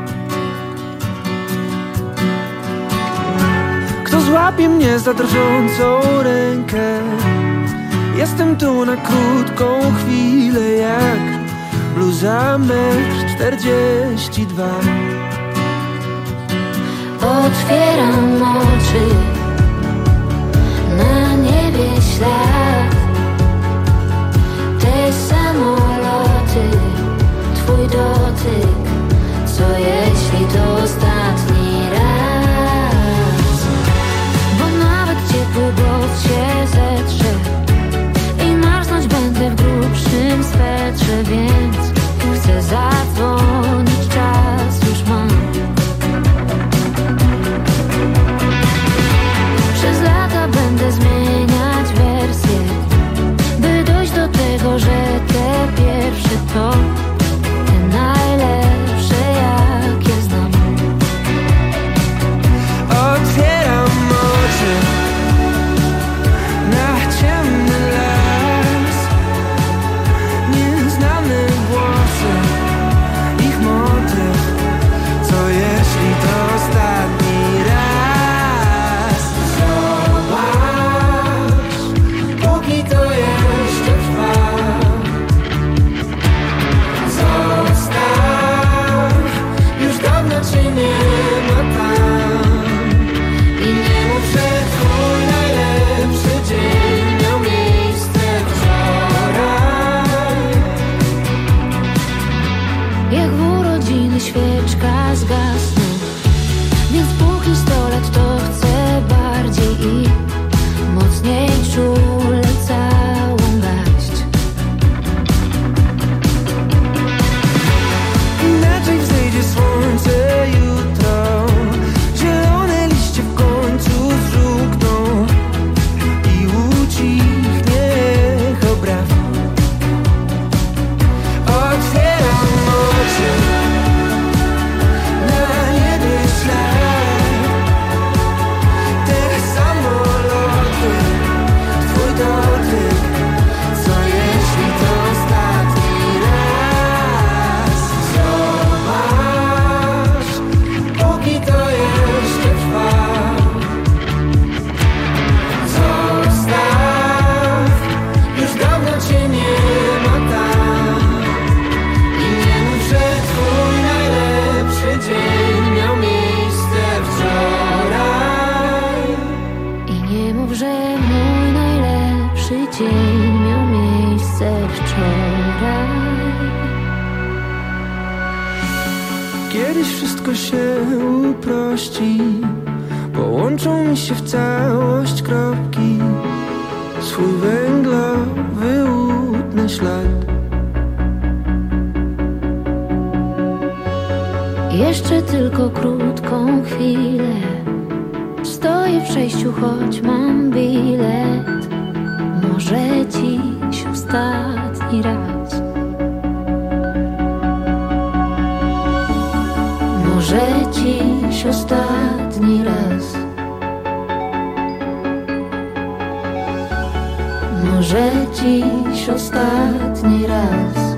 Kto złapie mnie za drżącą rękę? Jestem tu na krótką chwilę jak bluza metr czterdzieści dwa. Otwieram oczy kiedyś wszystko się uprości, połączą mi się w całość kropki, swój węglowy łudny ślad. Jeszcze tylko krótką chwilę, stoję w przejściu, choć mam bilet. Może dziś ostatni raz, może dziś ostatni raz, może dziś ostatni raz.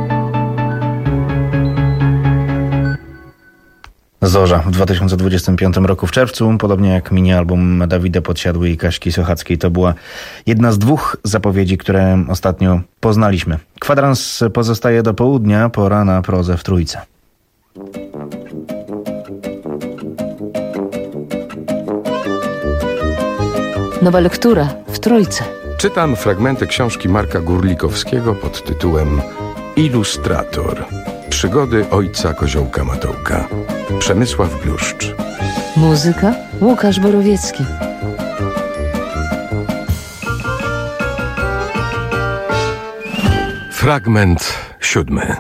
Zorza w dwa tysiące dwudziestym piątym roku w czerwcu, podobnie jak mini-album Dawida Podsiadły i Kaśki Sochackiej. To była jedna z dwóch zapowiedzi, które ostatnio poznaliśmy. Kwadrans pozostaje do południa, pora na prozę w trójce. Nowa lektura w trójce. Czytam fragmenty książki Marka Górlikowskiego pod tytułem Ilustrator. Przygody ojca Koziołka Matołka. Przemysław Bluszcz. Muzyka Łukasz Borowiecki. Fragment siódmy.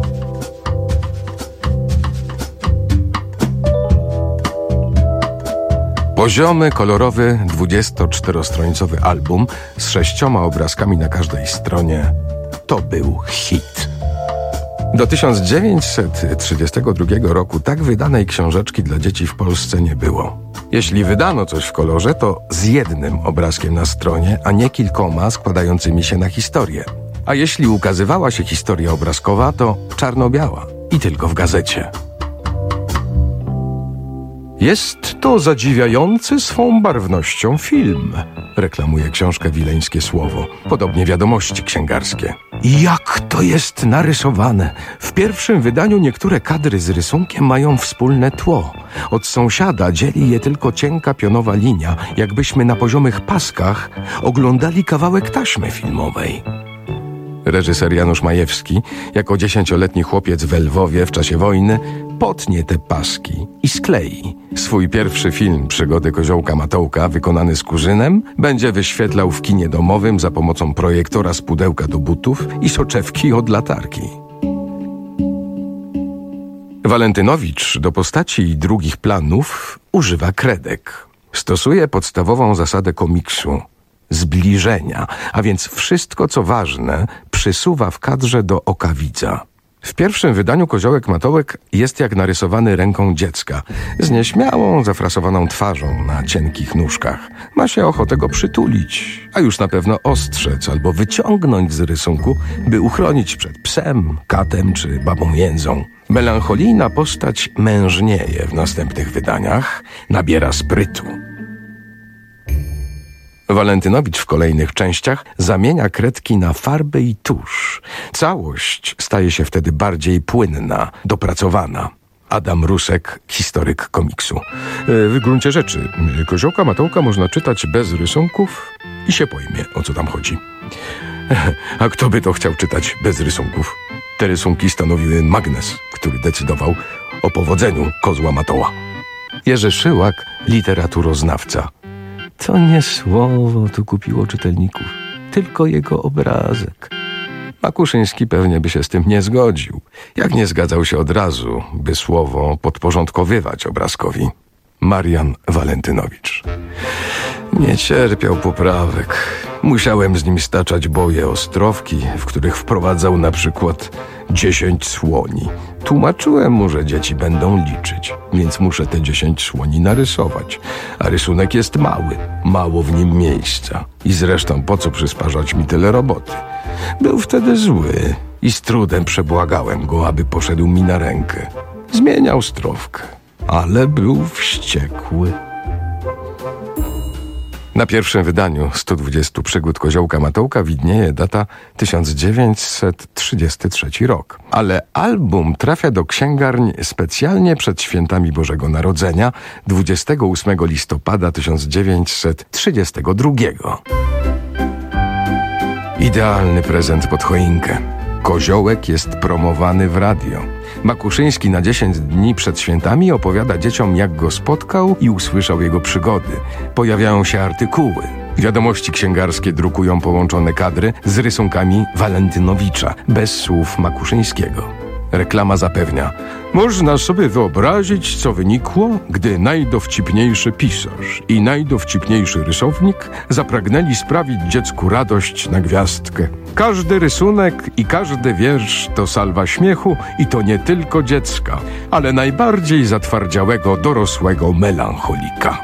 Poziomy, kolorowy, dwudziestoczterostronicowy album z sześcioma obrazkami na każdej stronie to był hit. Do tysiąc dziewięćset trzydziestego drugiego roku tak wydanej książeczki dla dzieci w Polsce nie było. Jeśli wydano coś w kolorze, to z jednym obrazkiem na stronie, a nie kilkoma składającymi się na historię. A jeśli ukazywała się historia obrazkowa, to czarno-biała i tylko w gazecie. Jest to zadziwiający swą barwnością film, reklamuje książkę Wileńskie Słowo. Podobnie wiadomości księgarskie. Jak to jest narysowane! W pierwszym wydaniu niektóre kadry z rysunkiem mają wspólne tło. Od sąsiada dzieli je tylko cienka pionowa linia, jakbyśmy na poziomych paskach oglądali kawałek taśmy filmowej. Reżyser Janusz Majewski, jako dziesięcioletni chłopiec w Lwowie w czasie wojny, potnie te paski i sklei. Swój pierwszy film Przygody Koziołka Matołka, wykonany z kurzynem, będzie wyświetlał w kinie domowym za pomocą projektora z pudełka do butów i soczewki od latarki. Walentynowicz do postaci i drugich planów używa kredek. Stosuje podstawową zasadę komiksu zbliżenia, a więc wszystko, co ważne, przysuwa w kadrze do oka widza. W pierwszym wydaniu Koziołek Matołek jest jak narysowany ręką dziecka, z nieśmiałą, zafrasowaną twarzą na cienkich nóżkach. Ma się ochotę go przytulić, a już na pewno ostrzec albo wyciągnąć z rysunku, by uchronić przed psem, katem czy babą jędzą. Melancholijna postać mężnieje w następnych wydaniach, nabiera sprytu. Walentynowicz w kolejnych częściach zamienia kredki na farby i tusz. Całość staje się wtedy bardziej płynna, dopracowana. Adam Rusek, historyk komiksu. W gruncie rzeczy Koziołka Matołka można czytać bez rysunków i się pojmie, o co tam chodzi. A kto by to chciał czytać bez rysunków? Te rysunki stanowiły magnes, który decydował o powodzeniu Kozła Matoła. Jerzy Szyłak, literaturoznawca. To nie słowo tu kupiło czytelników, tylko jego obrazek. Makuszyński pewnie by się z tym nie zgodził, jak nie zgadzał się od razu, by słowo podporządkowywać obrazkowi. Marian Walentynowicz. Nie cierpiał poprawek. Musiałem z nim staczać boje ostrowki, w których wprowadzał na przykład dziesięć słoni. Tłumaczyłem mu, że dzieci będą liczyć, więc muszę te dziesięć słoni narysować. A rysunek jest mały, mało w nim miejsca. I zresztą po co przysparzać mi tyle roboty? Był wtedy zły i z trudem przebłagałem go, aby poszedł mi na rękę. Zmieniał strofkę, ale był wściekły. Na pierwszym wydaniu stu dwudziestu przygód Koziołka Matołka widnieje data tysiąc dziewięćset trzydziesty trzeci rok. Ale album trafia do księgarni specjalnie przed świętami Bożego Narodzenia dwudziestego ósmego listopada tysiąc dziewięćset trzydziestego drugiego. Idealny prezent pod choinkę. Koziołek jest promowany w radio. Makuszyński na dziesięć dni przed świętami opowiada dzieciom, jak go spotkał i usłyszał jego przygody. Pojawiają się artykuły. Wiadomości księgarskie drukują połączone kadry z rysunkami Walentynowicza, bez słów Makuszyńskiego. Reklama zapewnia: można sobie wyobrazić, co wynikło, gdy najdowcipniejszy pisarz i najdowcipniejszy rysownik zapragnęli sprawić dziecku radość na gwiazdkę. Każdy rysunek i każdy wiersz to salwa śmiechu i to nie tylko dziecka, ale najbardziej zatwardziałego dorosłego melancholika.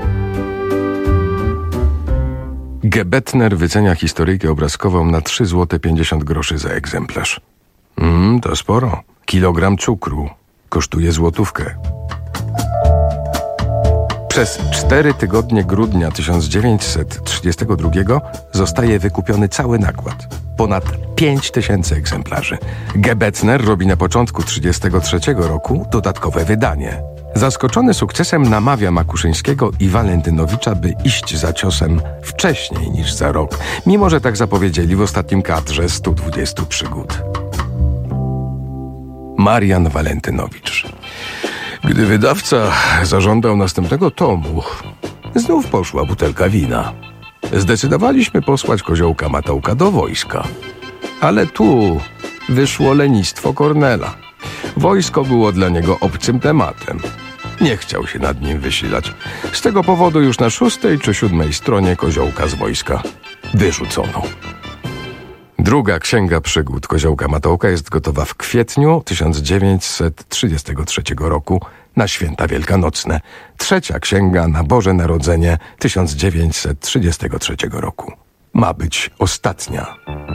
Gebetner wycenia historyjkę obrazkową na trzy złote pięćdziesiąt groszy za egzemplarz. Mm, to sporo. Kilogram cukru kosztuje złotówkę. Przez cztery tygodnie grudnia tysiąc dziewięćset trzydziestego drugiego zostaje wykupiony cały nakład. Ponad pięć tysięcy egzemplarzy. Gebetner robi na początku trzydziestego trzeciego roku dodatkowe wydanie. Zaskoczony sukcesem namawia Makuszyńskiego i Walentynowicza, by iść za ciosem wcześniej niż za rok, mimo że tak zapowiedzieli w ostatnim kadrze stu dwudziestu przygód. Marian Walentynowicz. Gdy wydawca zażądał następnego tomu, znów poszła butelka wina. Zdecydowaliśmy posłać Koziołka Matołka do wojska. Ale tu wyszło lenistwo Kornela. Wojsko było dla niego obcym tematem. Nie chciał się nad nim wysilać. Z tego powodu już na szóstej czy siódmej stronie Koziołka z wojska wyrzucono. Druga księga przygód Koziołka Matołka jest gotowa w kwietniu tysiąc dziewięćset trzydziestego trzeciego roku na święta wielkanocne. Trzecia księga na Boże Narodzenie tysiąc dziewięćset trzydziestego trzeciego roku. Ma być ostatnia.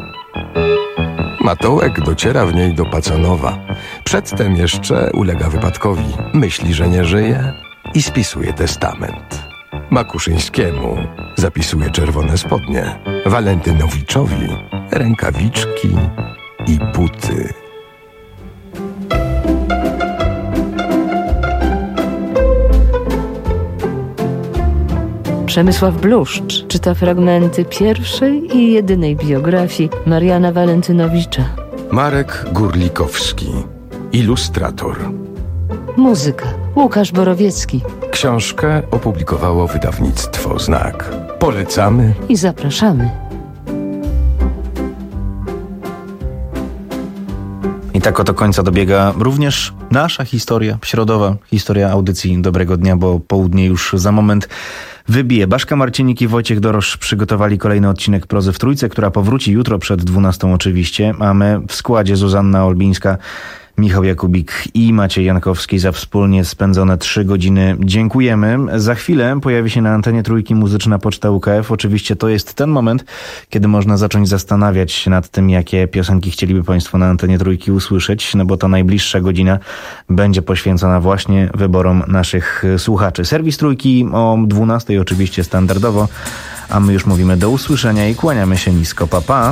Matołek dociera w niej do Pacanowa. Przedtem jeszcze ulega wypadkowi. Myśli, że nie żyje i spisuje testament. Makuszyńskiemu zapisuje czerwone spodnie, Walentynowiczowi rękawiczki i buty. Przemysław Bluszcz czyta fragmenty pierwszej i jedynej biografii Mariana Walentynowicza. Marek Górlikowski, ilustrator. Muzyka Łukasz Borowiecki. Książkę opublikowało wydawnictwo Znak. Polecamy i zapraszamy. I tak oto końca dobiega również nasza historia, środowa historia audycji Dobrego Dnia, bo południe już za moment wybije. Baszka Marcinik i Wojciech Dorosz przygotowali kolejny odcinek Prozy w Trójce, która powróci jutro przed dwunastą oczywiście, a my w składzie Zuzanna Olbińska, Michał Jakubik i Maciej Jankowski za wspólnie spędzone trzy godziny. Dziękujemy. Za chwilę pojawi się na antenie Trójki muzyczna poczta U K F. Oczywiście to jest ten moment, kiedy można zacząć zastanawiać się nad tym, jakie piosenki chcieliby Państwo na antenie Trójki usłyszeć, no bo ta najbliższa godzina będzie poświęcona właśnie wyborom naszych słuchaczy. Serwis Trójki o dwunastej oczywiście standardowo, a my już mówimy do usłyszenia i kłaniamy się nisko. Pa, pa.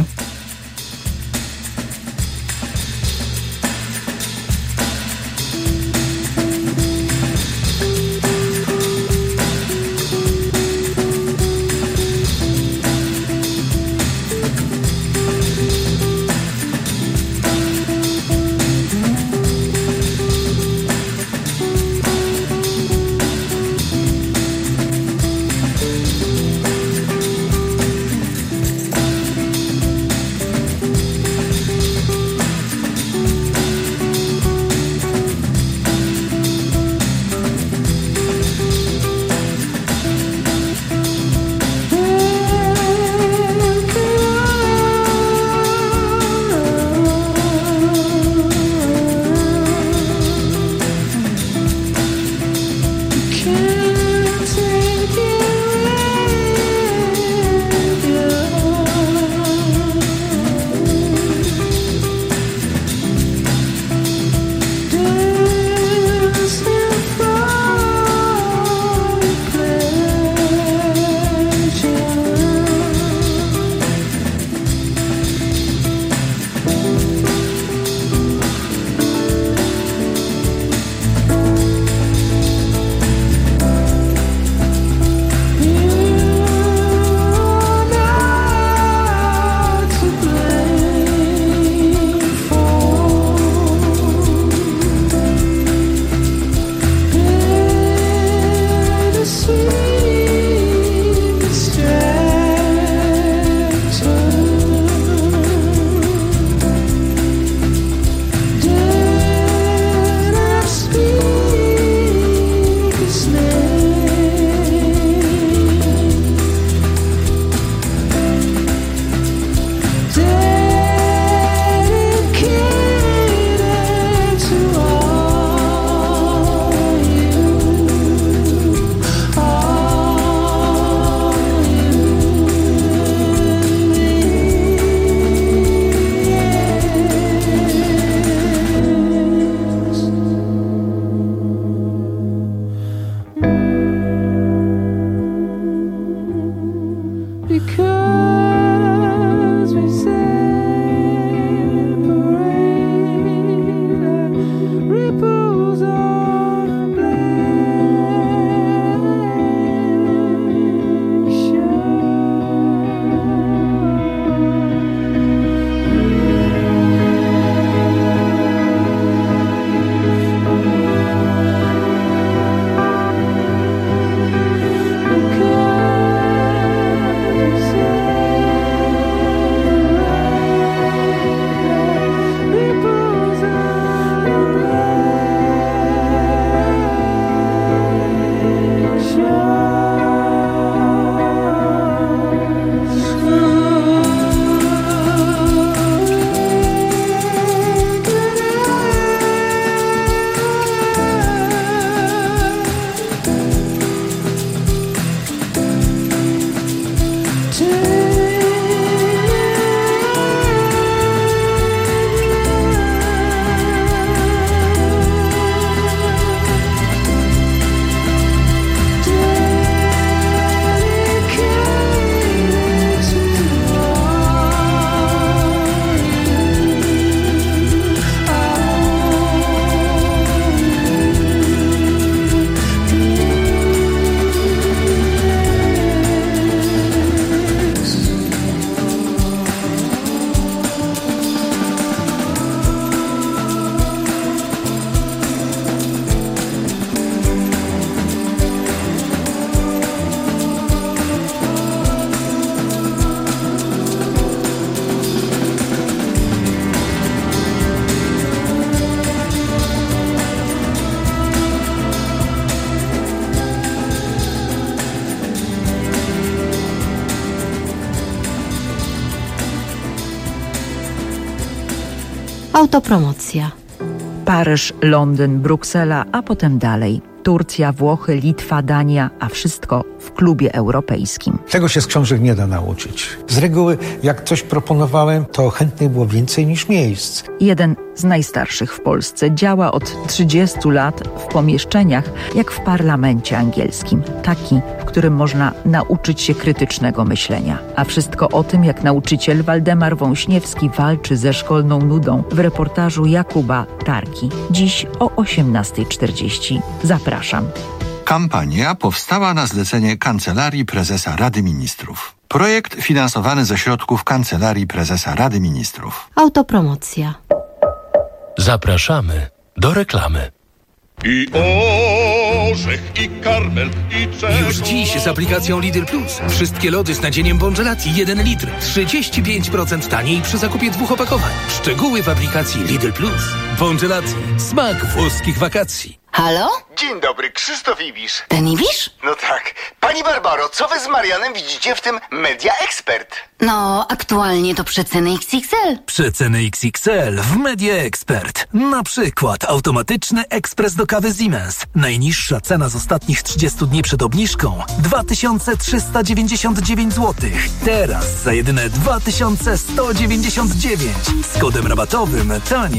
Autopromocja. Paryż, Londyn, Bruksela, a potem dalej. Turcja, Włochy, Litwa, Dania, a wszystko w klubie europejskim. Tego się z książek nie da nauczyć. Z reguły, jak coś proponowałem, to chętnych było więcej niż miejsc. Jeden z najstarszych w Polsce działa od trzydziestu lat w pomieszczeniach jak w parlamencie angielskim. Taki, w którym można nauczyć się krytycznego myślenia. A wszystko o tym, jak nauczyciel Waldemar Wąśniewski walczy ze szkolną nudą w reportażu Jakuba Tarki. Dziś o osiemnasta czterdzieści. Zapraszam. Kampania powstała na zlecenie Kancelarii Prezesa Rady Ministrów. Projekt finansowany ze środków Kancelarii Prezesa Rady Ministrów. Autopromocja. Zapraszamy do reklamy. I orzech, i karmel, i czego... Już dziś z aplikacją Lidl Plus. Wszystkie lody z nadzieniem Bongelati jeden litr. trzydzieści pięć procent taniej przy zakupie dwóch opakowań. Szczegóły w aplikacji Lidl Plus. Bongelati. Smak włoskich wakacji. Halo? Dzień dobry, Krzysztof Ibisz. Ten Ibisz? No tak. Pani Barbaro, co wy z Marianem widzicie w tym Media Expert? No, aktualnie to przeceny X X L. Przeceny X X L w Media Expert. Na przykład automatyczny ekspres do kawy Siemens. Najniższa cena z ostatnich trzydziestu dni przed obniżką dwa tysiące trzysta dziewięćdziesiąt dziewięć złotych. Teraz za jedyne dwa tysiące sto dziewięćdziesiąt dziewięć. Z kodem rabatowym taniej.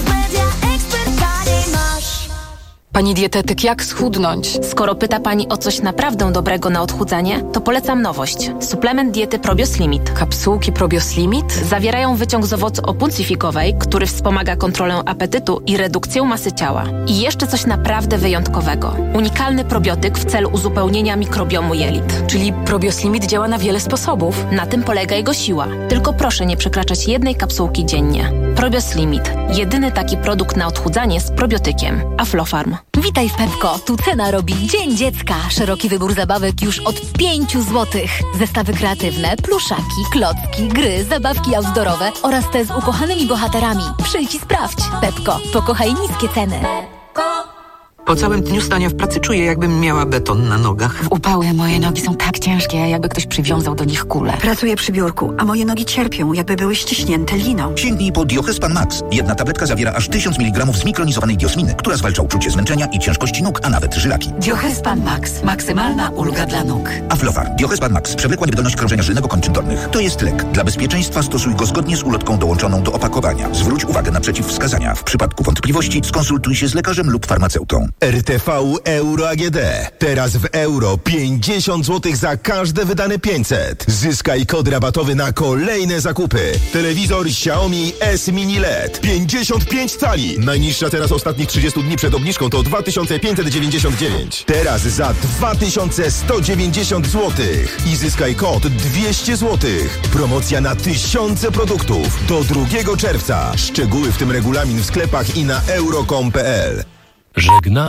Pani dietetyk, jak schudnąć? Skoro pyta Pani o coś naprawdę dobrego na odchudzanie, to polecam nowość. Suplement diety Probios Limit. Kapsułki Probios Limit? Zawierają wyciąg z owocu opuncyfikowej, który wspomaga kontrolę apetytu i redukcję masy ciała. I jeszcze coś naprawdę wyjątkowego. Unikalny probiotyk w celu uzupełnienia mikrobiomu jelit. Czyli Probios Limit działa na wiele sposobów. Na tym polega jego siła. Tylko proszę nie przekraczać jednej kapsułki dziennie. Probios Limit. Jedyny taki produkt na odchudzanie z probiotykiem. Aflofarm. Witaj w Pepko. Tu cena robi Dzień Dziecka. Szeroki wybór zabawek już od pięciu złotych. Zestawy kreatywne, pluszaki, klocki, gry, zabawki outdoorowe oraz te z ukochanymi bohaterami. Przyjdź i sprawdź. Pepko. Pokochaj niskie ceny. Po całym dniu stania w pracy czuję, jakbym miała beton na nogach. W upały moje nogi są tak ciężkie, jakby ktoś przywiązał do nich kulę. Pracuję przy biurku, a moje nogi cierpią, jakby były ściśnięte liną. Sięgnij po Diochespan Max. Jedna tabletka zawiera aż tysiąc miligramów zmikronizowanej diosminy, która zwalcza uczucie zmęczenia i ciężkości nóg, a nawet żylaki. Diochespan Max. Maksymalna ulga dla nóg. Aflofar. Diochespan Max. Przewlekła niewydolność krążenia żylnego kończyn dolnych. To jest lek. Dla bezpieczeństwa stosuj go zgodnie z ulotką dołączoną do opakowania. Zwróć uwagę na przeciwwskazania. W przypadku wątpliwości skonsultuj się z lekarzem lub farmaceutą. R T V Euro A G D. Teraz w euro pięćdziesiąt złotych za każde wydane pięćset. Zyskaj kod rabatowy na kolejne zakupy. Telewizor Xiaomi S Mini L E D. pięćdziesiąt pięć cali. Najniższa teraz ostatnich trzydziestu dni przed obniżką to dwa tysiące pięćset dziewięćdziesiąt dziewięć. Teraz za dwa tysiące sto dziewięćdziesiąt złotych. I zyskaj kod dwieście złotych. Promocja na tysiące produktów. Do drugiego czerwca. Szczegóły w tym regulamin w sklepach i na euro kropka com kropka p l. Żegna